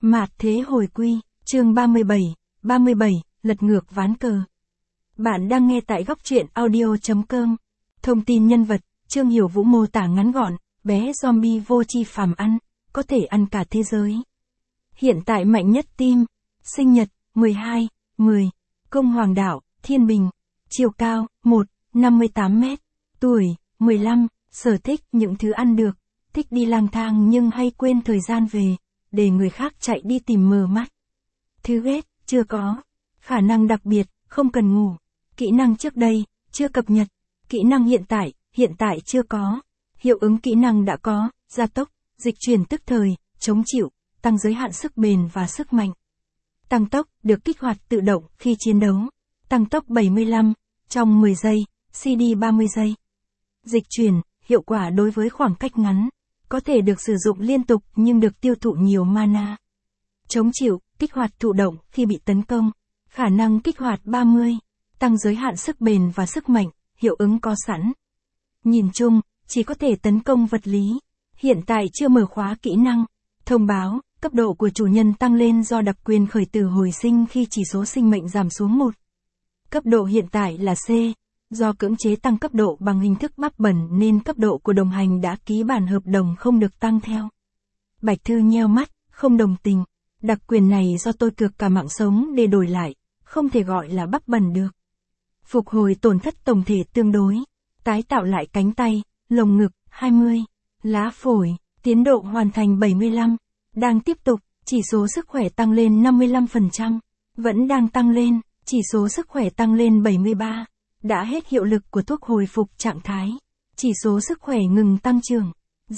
Mạt thế hồi quy, chương 37, lật ngược ván cờ. Bạn đang nghe tại góc truyện audio.com. Thông tin nhân vật, Trương Hiểu Vũ mô tả ngắn gọn, bé zombie vô tri phàm ăn, có thể ăn cả thế giới. Hiện tại mạnh nhất team, sinh nhật, 12/10, Công Hoàng Đạo, Thiên Bình, chiều cao, 1,58 m, tuổi, 15, sở thích những thứ ăn được, thích đi lang thang nhưng hay quên thời gian về, để người khác chạy đi tìm mờ mắt. Thứ ghét, chưa có. Khả năng đặc biệt, không cần ngủ. Kỹ năng trước đây, chưa cập nhật. Kỹ năng hiện tại chưa có. Hiệu ứng kỹ năng đã có, gia tốc, dịch chuyển tức thời, chống chịu, tăng giới hạn sức bền và sức mạnh. Tăng tốc, được kích hoạt tự động khi chiến đấu. Tăng tốc 75, trong 10 giây, CD 30 giây. Dịch chuyển, hiệu quả đối với khoảng cách ngắn. Có thể được sử dụng liên tục nhưng được tiêu thụ nhiều mana. Chống chịu, kích hoạt thụ động khi bị tấn công. Khả năng kích hoạt 30. Tăng giới hạn sức bền và sức mạnh, hiệu ứng có sẵn. Nhìn chung, chỉ có thể tấn công vật lý. Hiện tại chưa mở khóa kỹ năng. Thông báo, cấp độ của chủ nhân tăng lên do đặc quyền khởi tử hồi sinh khi chỉ số sinh mệnh giảm xuống 1. Cấp độ hiện tại là C. Do cưỡng chế tăng cấp độ bằng hình thức bắp bẩn nên cấp độ của đồng hành đã ký bản hợp đồng không được tăng theo. Bạch Thư nheo mắt, không đồng tình. Đặc quyền này do tôi cược cả mạng sống để đổi lại, không thể gọi là bắp bẩn được. Phục hồi tổn thất tổng thể tương đối. Tái tạo lại cánh tay, lồng ngực, 20. Lá phổi, tiến độ hoàn thành 75. Đang tiếp tục, chỉ số sức khỏe tăng lên 55%. Vẫn đang tăng lên, chỉ số sức khỏe tăng lên 73. Đã hết hiệu lực của thuốc hồi phục trạng thái. Chỉ số sức khỏe ngừng tăng trưởng.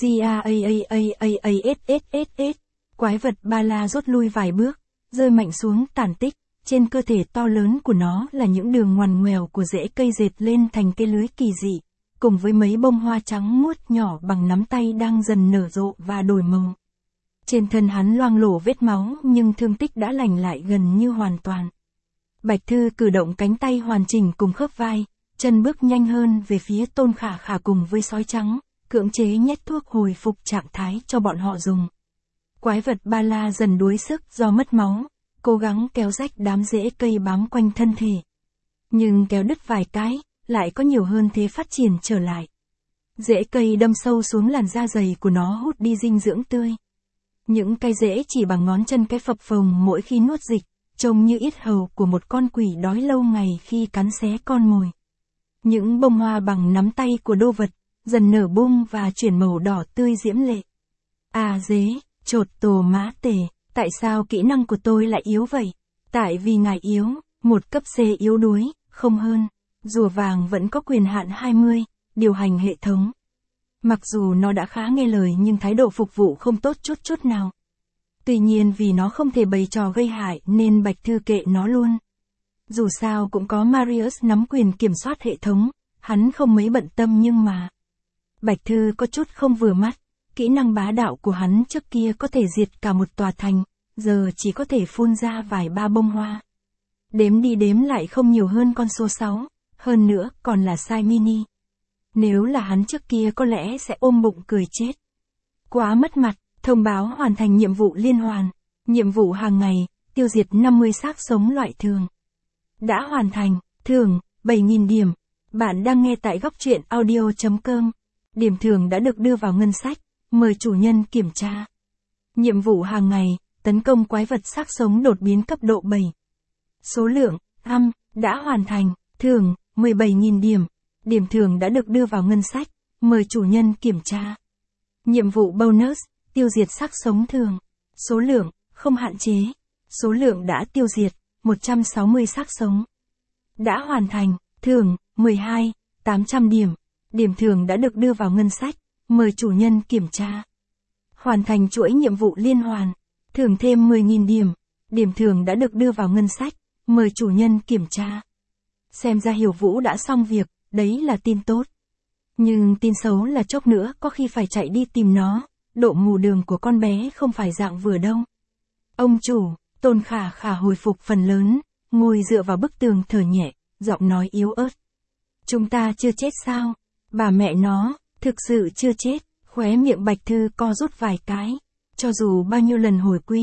GAAAAASSSS. Quái vật ba la rút lui vài bước, rơi mạnh xuống tàn tích. Trên cơ thể to lớn của nó là những đường ngoằn ngoèo của rễ cây dệt lên thành cái lưới kỳ dị, cùng với mấy bông hoa trắng muốt nhỏ bằng nắm tay đang dần nở rộ và đổi màu. Trên thân hắn loang lổ vết máu nhưng thương tích đã lành lại gần như hoàn toàn. Bạch Thư cử động cánh tay hoàn chỉnh cùng khớp vai, chân bước nhanh hơn về phía Tôn Khả Khả cùng với sói trắng, cưỡng chế nhét thuốc hồi phục trạng thái cho bọn họ dùng. Quái vật ba la dần đuối sức do mất máu, cố gắng kéo rách đám rễ cây bám quanh thân thể. Nhưng kéo đứt vài cái, lại có nhiều hơn thế phát triển trở lại. Rễ cây đâm sâu xuống làn da dày của nó hút đi dinh dưỡng tươi. Những cái rễ chỉ bằng ngón chân cái phập phồng mỗi khi nuốt dịch, trông như yết hầu của một con quỷ đói lâu ngày khi cắn xé con mồi. Những bông hoa bằng nắm tay của đô vật, dần nở bung và chuyển màu đỏ tươi diễm lệ. À dế, chột tổ má tề, tại sao kỹ năng của tôi lại yếu vậy? Tại vì ngài yếu, một cấp C yếu đuối, không hơn. Rùa vàng vẫn có quyền hạn 20, điều hành hệ thống. Mặc dù nó đã khá nghe lời nhưng thái độ phục vụ không tốt chút nào. Tuy nhiên vì nó không thể bày trò gây hại nên Bạch Thư kệ nó luôn. Dù sao cũng có Marius nắm quyền kiểm soát hệ thống, hắn không mấy bận tâm nhưng mà. Bạch Thư có chút không vừa mắt, kỹ năng bá đạo của hắn trước kia có thể diệt cả một tòa thành, giờ chỉ có thể phun ra vài ba bông hoa. Đếm đi đếm lại không nhiều hơn con số 6, hơn nữa còn là size mini. Nếu là hắn trước kia có lẽ sẽ ôm bụng cười chết. Quá mất mặt. Thông báo hoàn thành nhiệm vụ liên hoàn. Nhiệm vụ hàng ngày, tiêu diệt 50 xác sống loại thường. Đã hoàn thành, thưởng, 7.000 điểm. Bạn đang nghe tại góc truyện audio.com. Điểm thưởng đã được đưa vào ngân sách, mời chủ nhân kiểm tra. Nhiệm vụ hàng ngày, tấn công quái vật xác sống đột biến cấp độ 7. Số lượng, đã hoàn thành, thưởng, 17.000 điểm. Điểm thưởng đã được đưa vào ngân sách, mời chủ nhân kiểm tra. Nhiệm vụ bonus, tiêu diệt xác sống thường. Số lượng, không hạn chế. Số lượng đã tiêu diệt, 160 xác sống. Đã hoàn thành, thưởng, 800 điểm. Điểm thưởng đã được đưa vào ngân sách, mời chủ nhân kiểm tra. Hoàn thành chuỗi nhiệm vụ liên hoàn, thưởng thêm 10.000 điểm. Điểm thưởng đã được đưa vào ngân sách, mời chủ nhân kiểm tra. Xem ra Hiểu Vũ đã xong việc, đấy là tin tốt. Nhưng tin xấu là chốc nữa có khi phải chạy đi tìm nó. Độ mù đường của con bé không phải dạng vừa đâu. Ông chủ, Tôn Khả Khả hồi phục phần lớn, ngồi dựa vào bức tường thở nhẹ, giọng nói yếu ớt. Chúng ta chưa chết sao? Bà mẹ nó, thực sự chưa chết. Khóe miệng Bạch Thư co rút vài cái. Cho dù bao nhiêu lần hồi quy,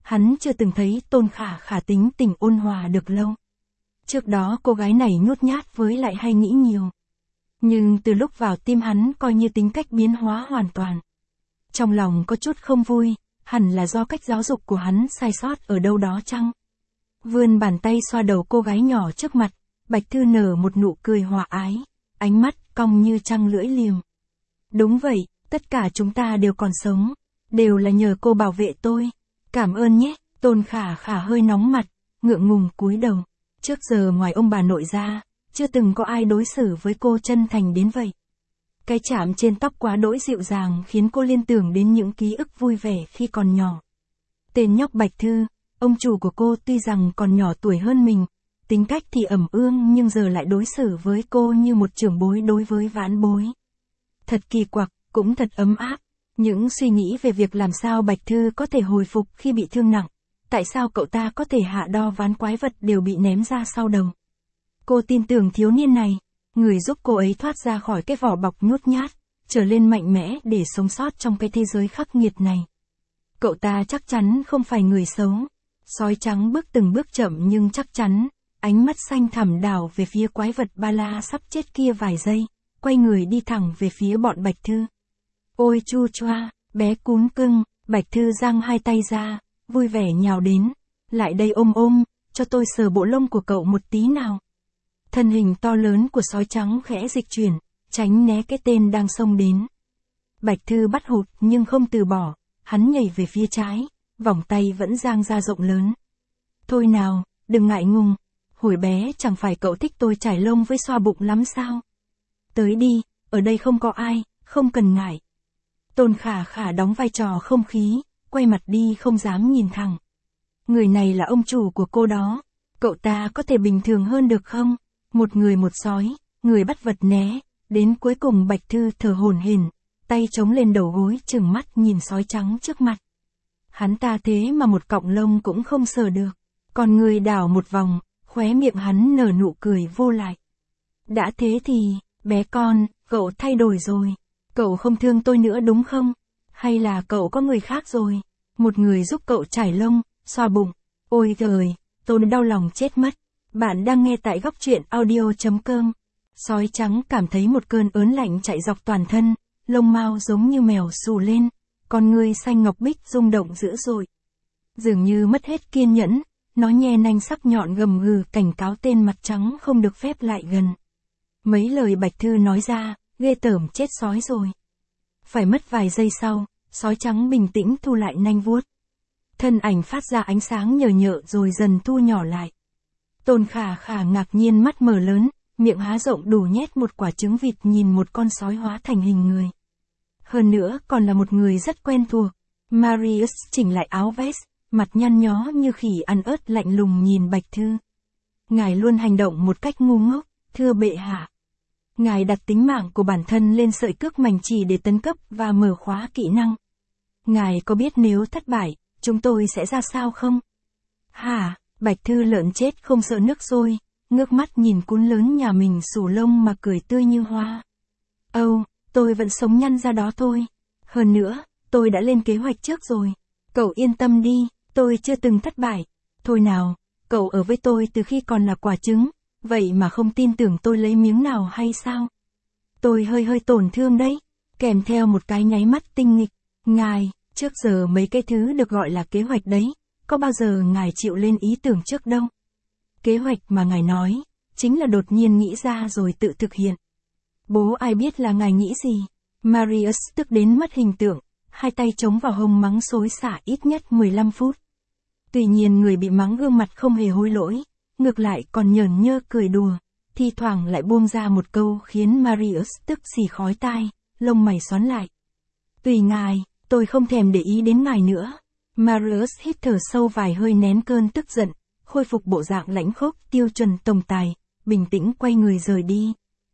Hắn chưa từng thấy Tôn Khả Khả tính tình ôn hòa được lâu. Trước đó cô gái này nhút nhát với lại hay nghĩ nhiều. Nhưng từ lúc vào tim hắn coi như tính cách biến hóa hoàn toàn. Trong lòng có chút không vui, hẳn là do cách giáo dục của hắn sai sót ở đâu đó chăng? Vươn bàn tay xoa đầu cô gái nhỏ trước mặt, Bạch Thư nở một nụ cười hòa ái, ánh mắt cong như trăng lưỡi liềm. Đúng vậy, tất cả chúng ta đều còn sống, đều là nhờ cô bảo vệ tôi. Cảm ơn nhé. Tôn Khả Khả hơi nóng mặt, ngượng ngùng cúi đầu. Trước giờ ngoài ông bà nội ra, chưa từng có ai đối xử với cô chân thành đến vậy. Cái chạm trên tóc quá đỗi dịu dàng khiến cô liên tưởng đến những ký ức vui vẻ khi còn nhỏ. Tên nhóc Bạch Thư, ông chủ của cô tuy rằng còn nhỏ tuổi hơn mình, tính cách thì ẩm ương nhưng giờ lại đối xử với cô như một trưởng bối đối với vãn bối. Thật kỳ quặc, cũng thật ấm áp. Những suy nghĩ về việc làm sao Bạch Thư có thể hồi phục khi bị thương nặng, tại sao cậu ta có thể hạ đo ván quái vật đều bị ném ra sau đầu. Cô tin tưởng thiếu niên này, người giúp cô ấy thoát ra khỏi cái vỏ bọc nhút nhát, trở lên mạnh mẽ để sống sót trong cái thế giới khắc nghiệt này. Cậu ta chắc chắn không phải người xấu. Sói trắng bước từng bước chậm nhưng chắc chắn, ánh mắt xanh thẳm đảo về phía quái vật ba la sắp chết kia vài giây, quay người đi thẳng về phía bọn Bạch Thư. Ôi chu choa, bé cún cưng, Bạch Thư giang hai tay ra, vui vẻ nhào đến. Lại đây ôm, cho tôi sờ bộ lông của cậu một tí nào. Thân hình to lớn của sói trắng khẽ dịch chuyển, tránh né cái tên đang xông đến. Bạch Thư bắt hụt nhưng không từ bỏ, hắn nhảy về phía trái, vòng tay vẫn giang ra rộng lớn. Thôi nào, đừng ngại ngùng, hồi bé chẳng phải cậu thích tôi trải lông với xoa bụng lắm sao? Tới đi, ở đây không có ai, không cần ngại. Tôn Khả Khả đóng vai trò không khí, quay mặt đi không dám nhìn thẳng. Người này là ông chủ của cô đó, cậu ta có thể bình thường hơn được không? Một người một sói, người bắt vật né, đến cuối cùng Bạch Thư thở hổn hển, tay chống lên đầu gối trừng mắt nhìn sói trắng trước mặt. Hắn ta thế mà một cọng lông cũng không sờ được, còn người đảo một vòng, khóe miệng hắn nở nụ cười vô lại. Đã thế thì, bé con, cậu thay đổi rồi, cậu không thương tôi nữa đúng không? Hay là cậu có người khác rồi? Một người giúp cậu trải lông, xoa bụng. Ôi trời, tôi đau lòng chết mất. Bạn đang nghe tại góc truyện audio.com. Sói trắng cảm thấy một cơn ớn lạnh chạy dọc toàn thân, lông mao giống như mèo xù lên, con ngươi xanh ngọc bích rung động dữ dội. Dường như mất hết kiên nhẫn, nó nhe nanh sắc nhọn gầm gừ cảnh cáo tên mặt trắng không được phép lại gần. Mấy lời Bạch Thư nói ra, ghê tởm chết sói rồi. Phải mất vài giây sau, sói trắng bình tĩnh thu lại nanh vuốt. Thân ảnh phát ra ánh sáng nhờ nhợ rồi dần thu nhỏ lại. Tôn Khả Khả ngạc nhiên mắt mở lớn, miệng há rộng đủ nhét một quả trứng vịt nhìn một con sói hóa thành hình người. Hơn nữa còn là một người rất quen thuộc. Marius chỉnh lại áo vest, mặt nhăn nhó như khỉ ăn ớt lạnh lùng nhìn Bạch Thư. Ngài luôn hành động một cách ngu ngốc, thưa bệ hạ. Ngài đặt tính mạng của bản thân lên sợi cước mảnh chỉ để tấn cấp và mở khóa kỹ năng. Ngài có biết nếu thất bại, chúng tôi sẽ ra sao không? Hả? Bạch Thư lợn chết không sợ nước sôi, ngước mắt nhìn cún lớn nhà mình xù lông mà cười tươi như hoa. Âu, tôi vẫn sống nhăn ra đó thôi. Hơn nữa, tôi đã lên kế hoạch trước rồi. Cậu yên tâm đi, tôi chưa từng thất bại. Thôi nào, cậu ở với tôi từ khi còn là quả trứng, vậy mà không tin tưởng tôi lấy miếng nào hay sao? Tôi hơi tổn thương đấy, kèm theo một cái nháy mắt tinh nghịch. Ngài, trước giờ mấy cái thứ được gọi là kế hoạch đấy, có bao giờ ngài chịu lên ý tưởng trước đâu? Kế hoạch mà ngài nói, chính là đột nhiên nghĩ ra rồi tự thực hiện. Bố ai biết là ngài nghĩ gì? Marius tức đến mất hình tượng, hai tay chống vào hông mắng xối xả ít nhất 15 phút. Tuy nhiên người bị mắng gương mặt không hề hối lỗi, ngược lại còn nhởn nhơ cười đùa, thi thoảng lại buông ra một câu khiến Marius tức xì khói tai, lông mày xoắn lại. Tùy ngài, tôi không thèm để ý đến ngài nữa. Marius hít thở sâu vài hơi nén cơn tức giận, khôi phục bộ dạng lãnh khốc tiêu chuẩn tổng tài, bình tĩnh quay người rời đi.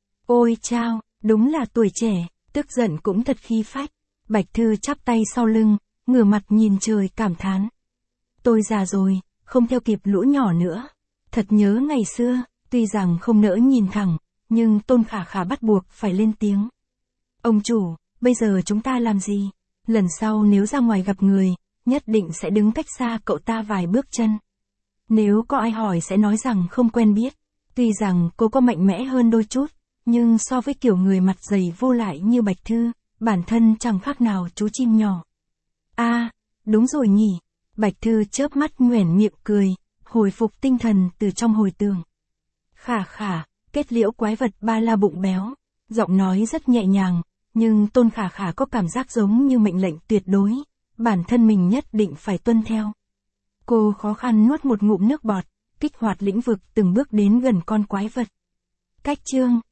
Ôi chao, đúng là tuổi trẻ, tức giận cũng thật khí phách. Bạch Thư chắp tay sau lưng, ngửa mặt nhìn trời cảm thán. Tôi già rồi, không theo kịp lũ nhỏ nữa. Thật nhớ ngày xưa, tuy rằng không nỡ nhìn thẳng, nhưng Tôn Khả Khả bắt buộc phải lên tiếng. Ông chủ, bây giờ chúng ta làm gì? Lần sau nếu ra ngoài gặp người, nhất định sẽ đứng cách xa cậu ta vài bước chân. Nếu có ai hỏi sẽ nói rằng không quen biết. Tuy rằng cô có mạnh mẽ hơn đôi chút, nhưng so với kiểu người mặt dày vô lại như Bạch Thư, bản thân chẳng khác nào chú chim nhỏ. Đúng rồi nhỉ. Bạch Thư chớp mắt nhoẻn miệng cười, hồi phục tinh thần từ trong hồi tưởng. Khả khả, kết liễu quái vật ba la bụng béo. Giọng nói rất nhẹ nhàng, nhưng Tôn Khả Khả có cảm giác giống như mệnh lệnh tuyệt đối, bản thân mình nhất định phải tuân theo. Cô khó khăn nuốt một ngụm nước bọt, kích hoạt lĩnh vực từng bước đến gần con quái vật. Cách chương